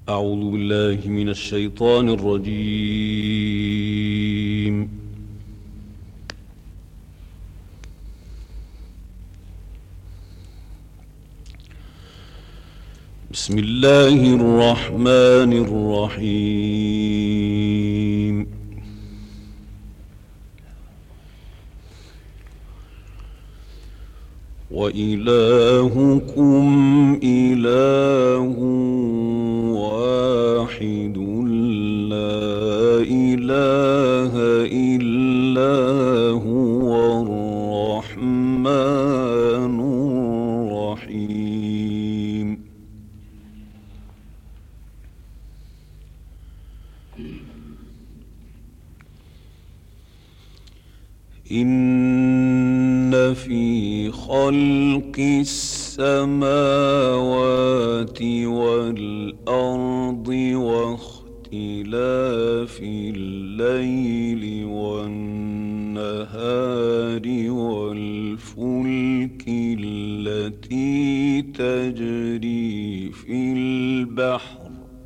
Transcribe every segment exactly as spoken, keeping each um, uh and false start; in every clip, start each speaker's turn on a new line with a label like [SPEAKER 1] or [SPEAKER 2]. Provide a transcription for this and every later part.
[SPEAKER 1] أعوذ بالله من الشيطان الرجيم. بسم الله الرحمن الرحيم. وإلهكم إله واحد لا إله إلا هو الرحمن الرحيم. إن في خلق السماوات والأرض واختلاف الليل والنهار والفلك التي تجري في البحر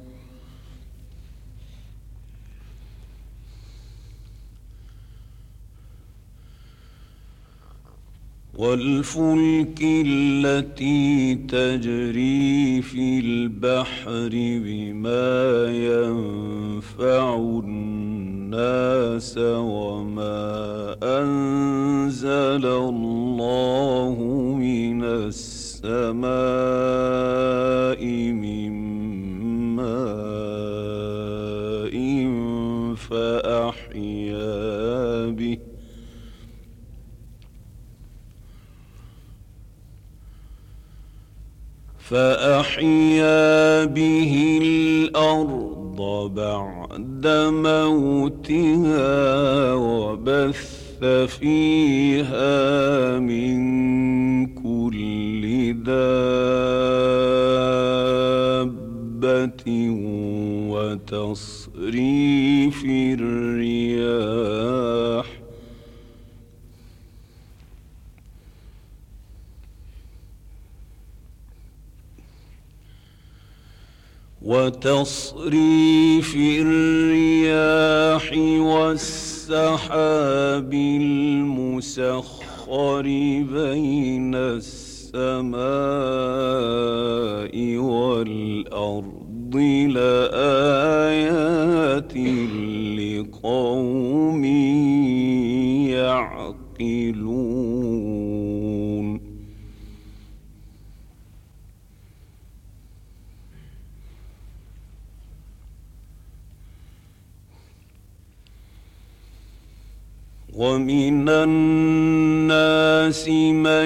[SPEAKER 1] والفلك التي تجري في البحر بما ينفع الناس وما أنزل الله من السماء من ماء فأحيا به فأحيا به الأرض بعد موتها وبث فيها من كل دابة وتصريف الرياح وتصريف الرياح والسحاب المسخر بين السماء والأرض لآيات لقوم يعقلون. ومن الناس من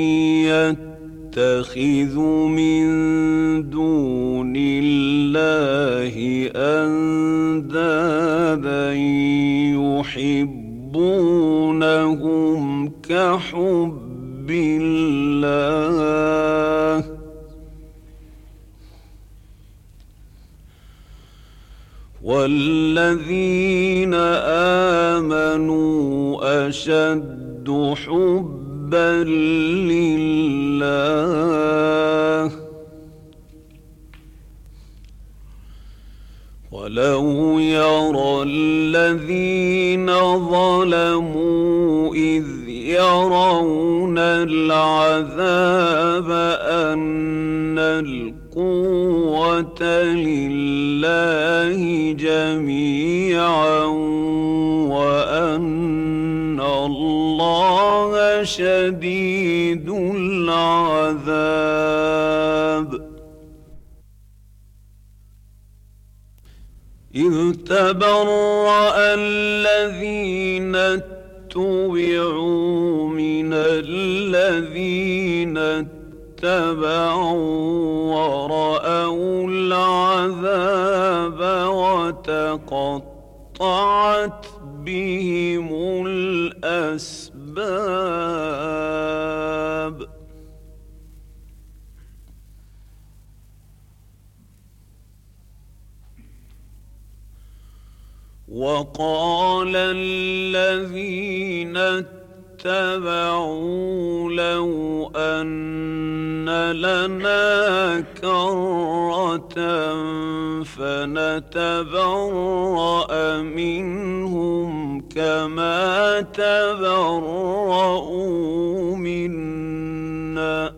[SPEAKER 1] يتخذ من دون الله أندادا يحبونهم كحب الله والذين آمنوا أشد حبا لله ولو يرى الذين ظلموا إذ يرون العذاب أن القوة لله جميعا وأن الله شديد العذاب. إذ تبرأ الذين اتبعوا من الذين اتبعوا ورأوا العذاب وتقطعت بهم الأسباب. وقال الذين اتبعوا لو أن لنا كرة فنتبرأ منهم كما تبرؤوا منا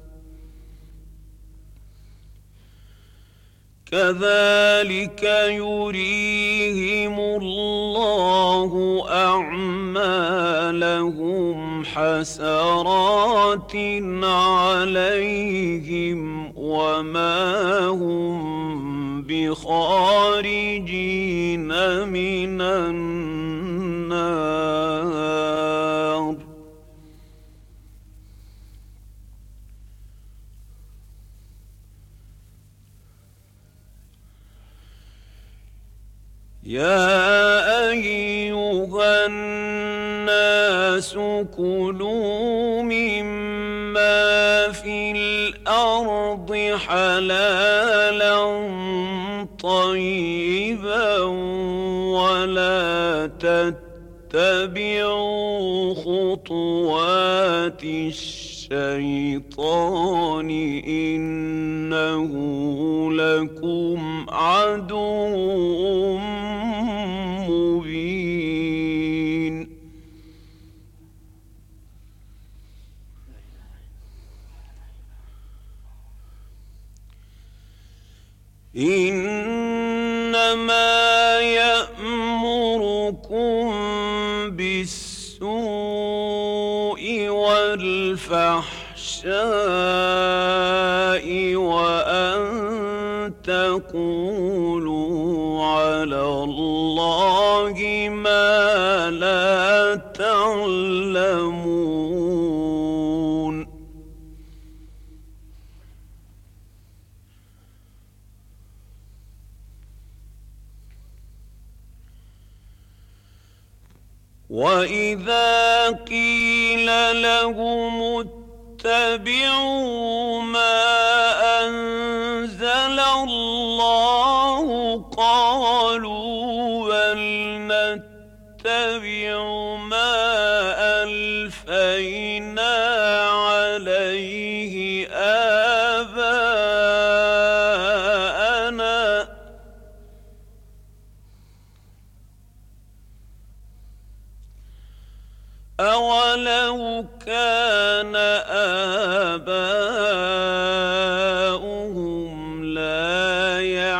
[SPEAKER 1] كذلك يريهم الله أعمالهم حسرات عليهم وما هم بخارجين من النار. يا أيها الناس كلوا مما في الأرض حلالا طيبا ولا تتبعوا خطوات الشيطان إنه لكم عدو مبين. إنما يأمركم بالسوء والفحشاء وأن تقولوا على الله ما لا تعلمون. وإذا قيل لهم اتبعوا ما أنزل الله قالوا بل نتبع ما ألفينا عليه آباءنا أولو كان آباؤهم لا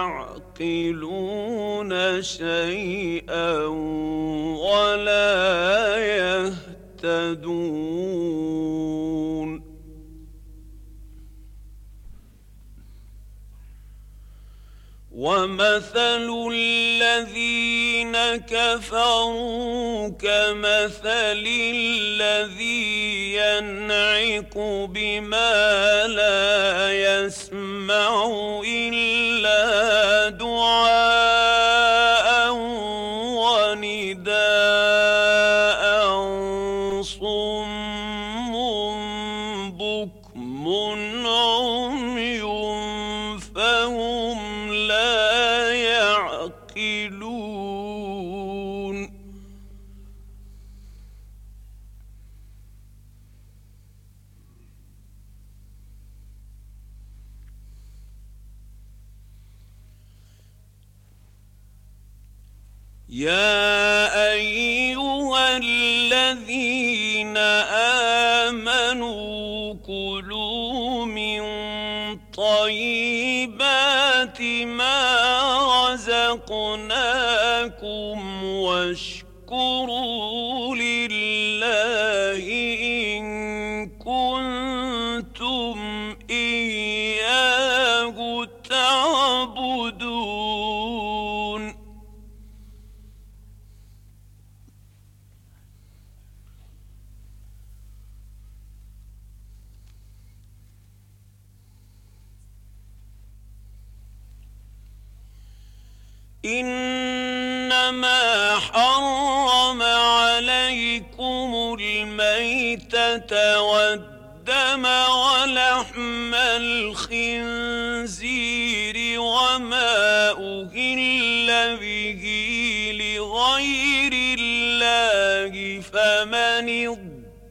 [SPEAKER 1] يعقلون شيئا ولا يهتدون. ومثل الذين كفروا كمثل الذي ينعق بما لا يسمع إلا دعاء ونداء صم بكم عمي فهم لا يعقلون. يا أيها الذين آمنوا كلوا من طيبات ما رزقناكم واشكروا لله إن كنتم إياه تعبدون. إنما حرم عليكم الميتة والدم ولحم الخنزير وما أهل به لغير الله فمن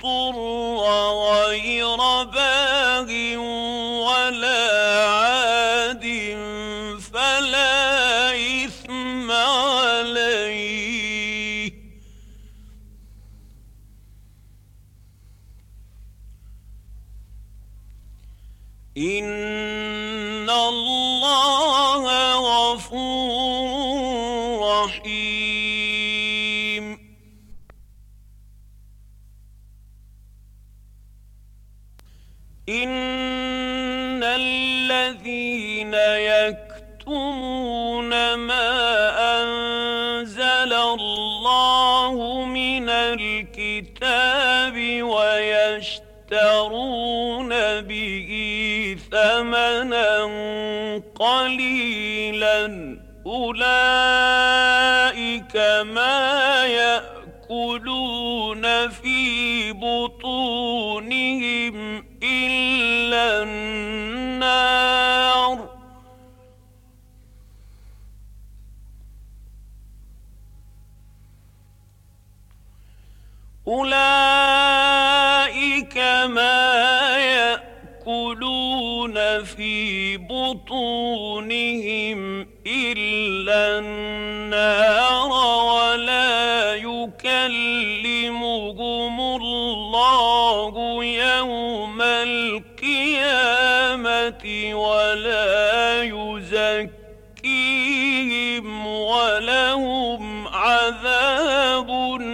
[SPEAKER 1] إن الله غفور رحيم. إن الذين يكتمون ما أنزل الله من الكتاب ويشترون به ثمنا قليلا أولئك ما يأكلون في بطونهم إلا النار أولئك ما يأكلون في بطونهم إلا النار ولا يكلمهم الله يوم القيامة ولا يزكيهم ولهم عذاب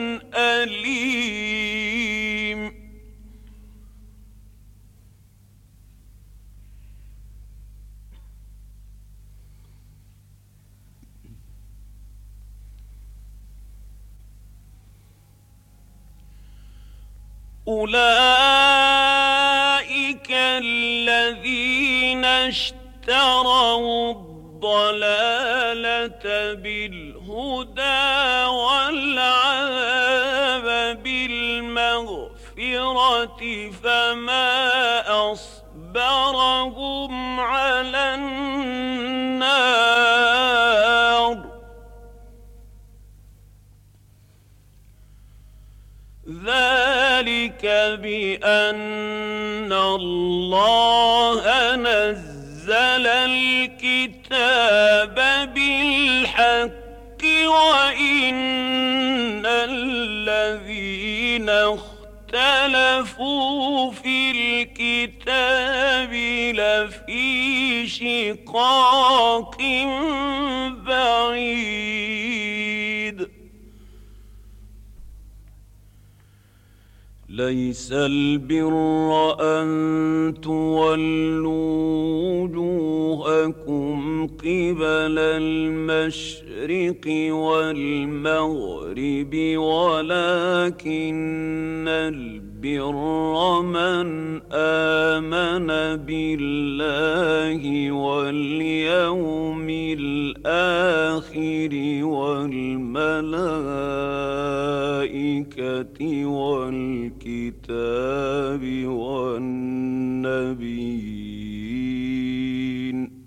[SPEAKER 1] أليم. أولئك الذين اشتروا الضلالة بالهدى والعذاب بالمغفرة فما أصبرهم على النار ذلك بأن الله نزل الكتاب بالحق وإن الذين اختلفوا في الكتاب لفي شقاق بعيد. ليس البر أن تولوا وجوهكم قبل المشرق والمغرب ولكن البر من آمن بالله واليوم الآخر والملائكة والكتاب والنبيين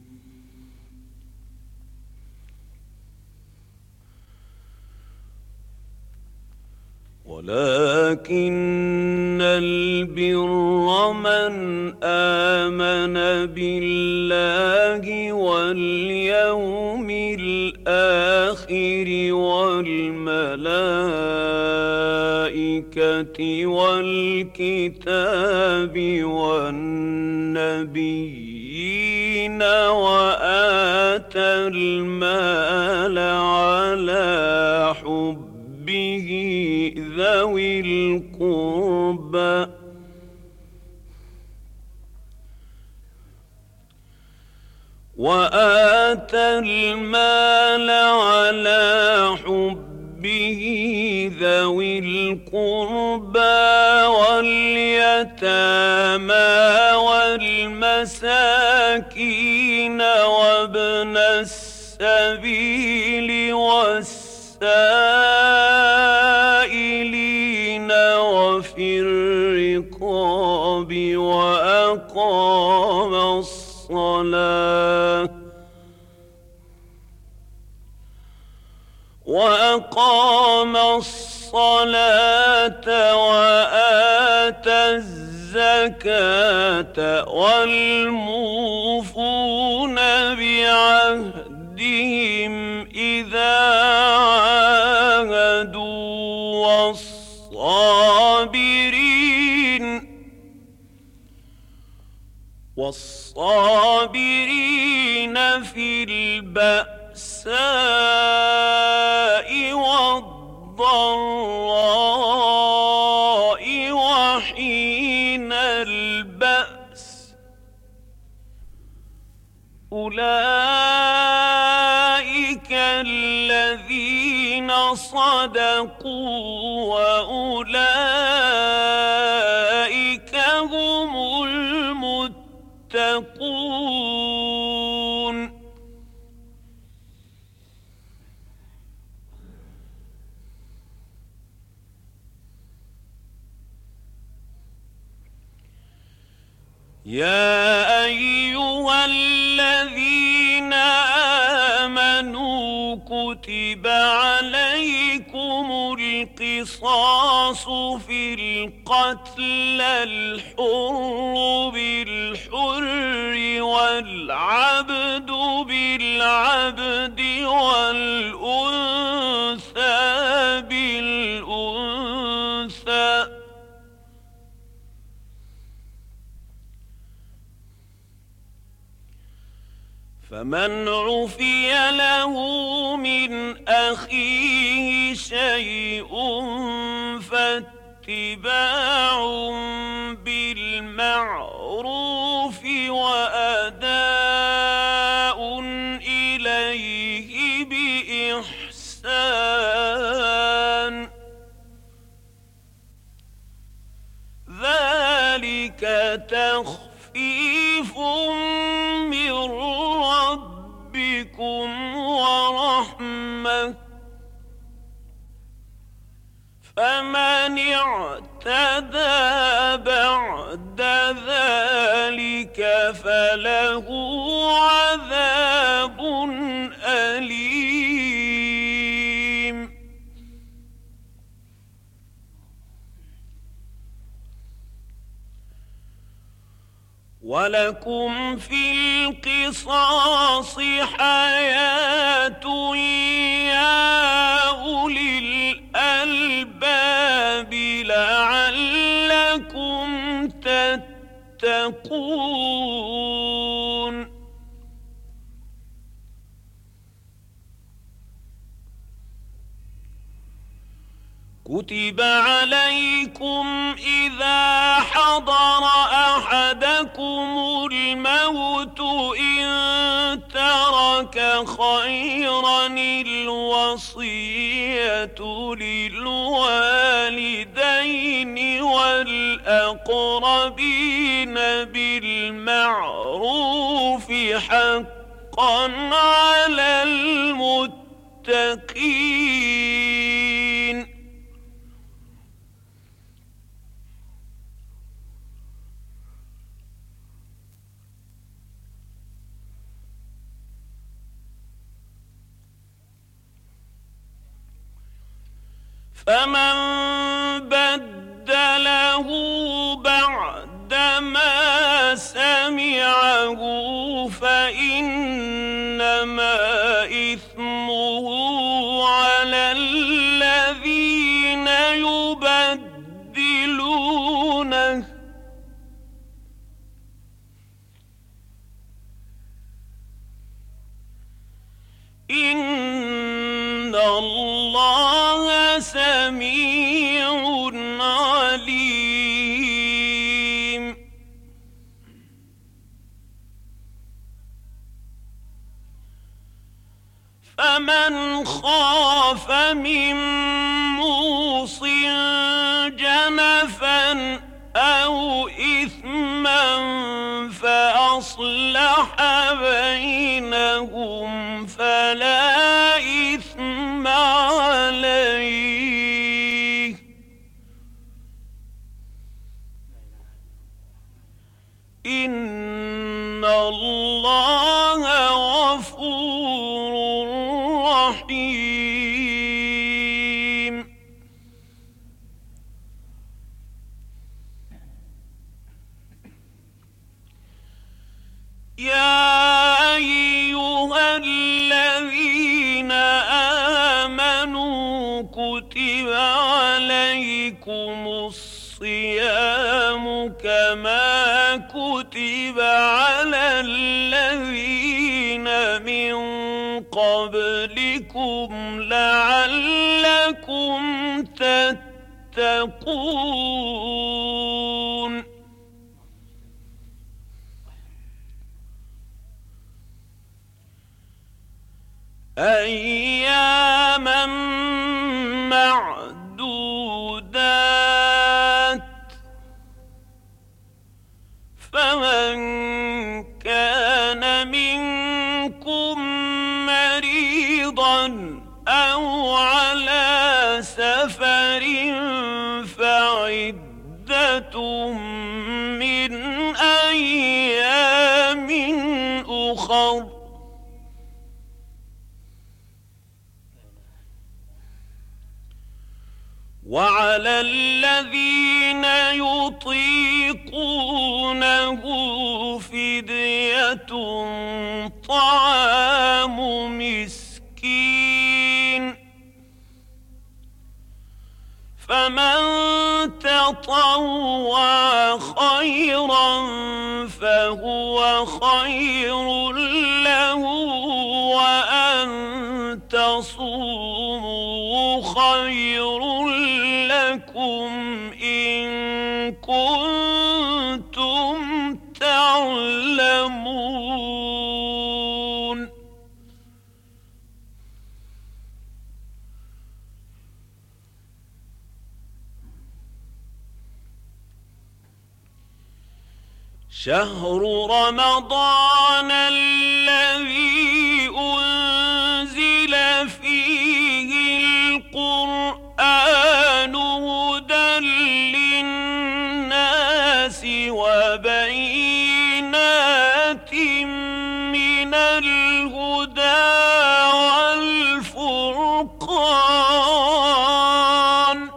[SPEAKER 1] ولكن البر من آمن بالله واليوم الآخر والملائكة والكتاب والنبيين وآتى المال على حبه ذوي القربى وآتى المال على حبه ذوي القربى واليتامى والمساكين وابن السبيل والسائلين وفي الرقاب وأقام الصلاة وأقام الصلاة وآتى الزكاة والموفون بعهدهم إذا عاهدوا والصابرين والصابرين الصابرين في البأساء والضراء وحين البأس أولئك الذين صدقوا وأولئك هم المتقون. يا أيها الذين آمنوا كتب عليكم القصاص في القتل الحر بالحر والعبد بالعبد والأنثى بالأنثى فمن عفي له من أخيه شيء فاتباع بالمعروف وأداء إليه بإحسان ذلك تخفيف من ربكم ورحمة فمن اعتدى بعد ذلك فله عذاب أليم. ولكم في القصاص حياة يا أولي الألباب لعلكم تتقون. كتب عليكم إذا حضر أحدكم الموت إن ترك خيرا الوصية للوالدين والأقربين بالمعروف حقا على المتقين. فمن بدله بعدما سمعه فإنما إثمه على الذين يبدلونه إن الله سميع عليم. فمن خاف من موص جنفا أو إثما فأصلح بينهم فلا إثم عليه إن الله غفور رحيم. يا أيها الذين آمنوا كتب عليكم الصيام كما كتب كتب على الذين من قبلكم لعلكم تتقون أياما معدودات فمن كان منكم مريضا أو على سفر فعدة من أيام أخر وعلى الذين يطيقونه فدية طعام مسكين فمن تطوع خيرا فهو خير له وأن تصوموا خير لكم إن كنتم تعلمون شهر رمضان الذي أنزل فيه القرآن هدى للناس وبينات من الهدى والفرقان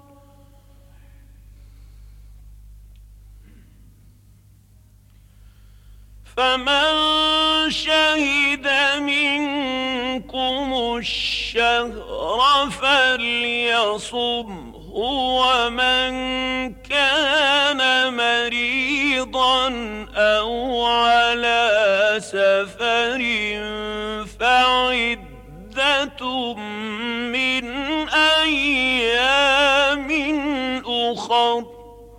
[SPEAKER 1] فمن شهد منكم الشهر فليصمه ومن كان مريضا أو على سفر فعدة من أيام أخر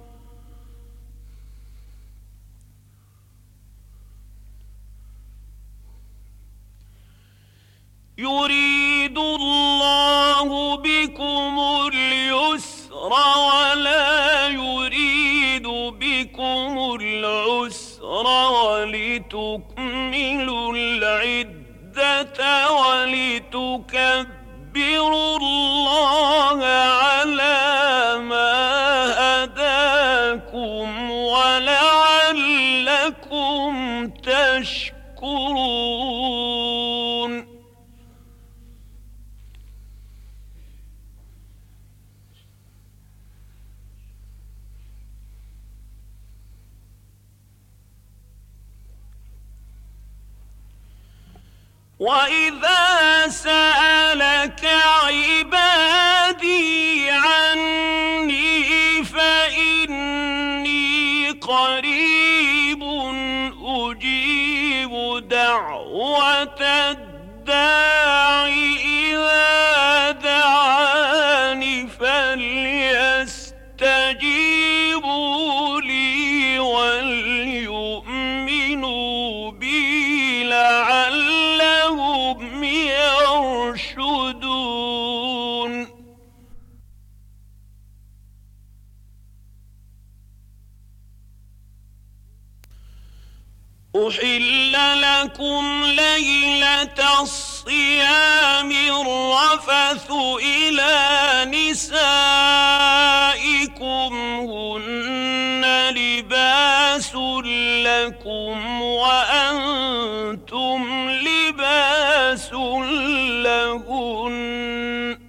[SPEAKER 1] يريد الله بكم اليسر ولا يريد بكم العسر ولتكملوا العدة ولتكبروا الله على ما هداكم ولعلكم تشكرون وَإِذَا سَأَلَكَ عِبَادِي عَنِّي فَإِنِّي قَرِيبٌ أُجِيبُ دَعْوَةَ الدَّاعِ إِذَا دَعَانِ فَلْيَسْتَجِيبُوا لِي وَلْيُؤْمِنُوا بِي لَعَلَّهُمْ يرشدون أحل لكم ليلة الصيام الرفث إلى نسائكم هن لباس لكم وأنتم لباس لهن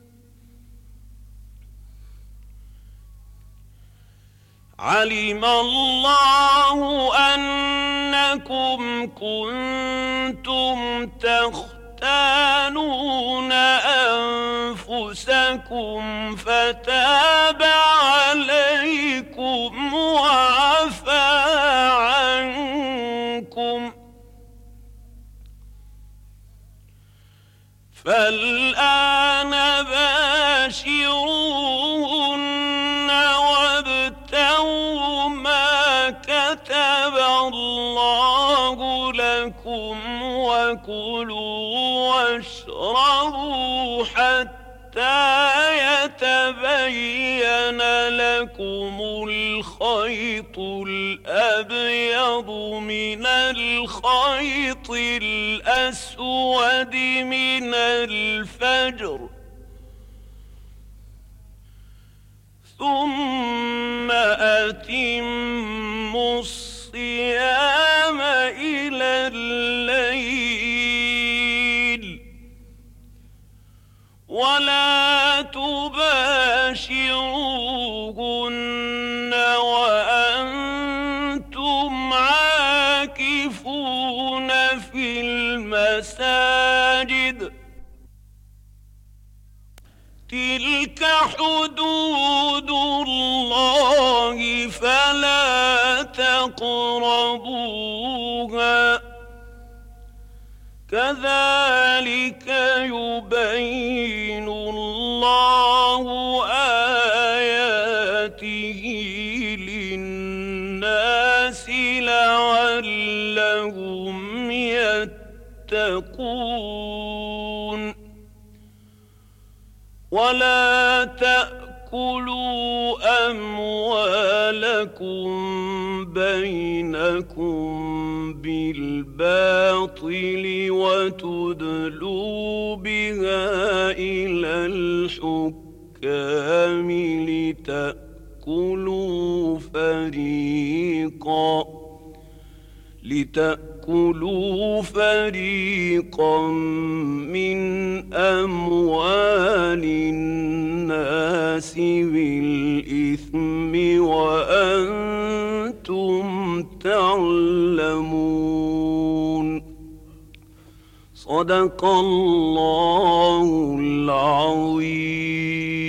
[SPEAKER 1] علم الله أنكم كنتم تختانون أنفسكم فتاب عليكم وعفى عنكم فالآن باشروهن وابتغوا ما كتب الله لكم وكلوا واشربوا حتى يتبين لكم الخيط الأبيض من الخيط الأسود من الفجر، ثم أتموا الصيام إلى الليل ولا تباشروهن وأنتم عاكفون في المساجد، تلك حدود الله فلا تقربوها، كذلك يبين الله آياته للناس لعلهم يتقون. ولا تأكلوا أموالكم بينكم بالباطل وتدلوا بها إلى الحكام لتأكلوا فريقا لتأكلوا فريقا من أموال الناس بالإثم وأنتم تعلمون. صدق الله العظيم.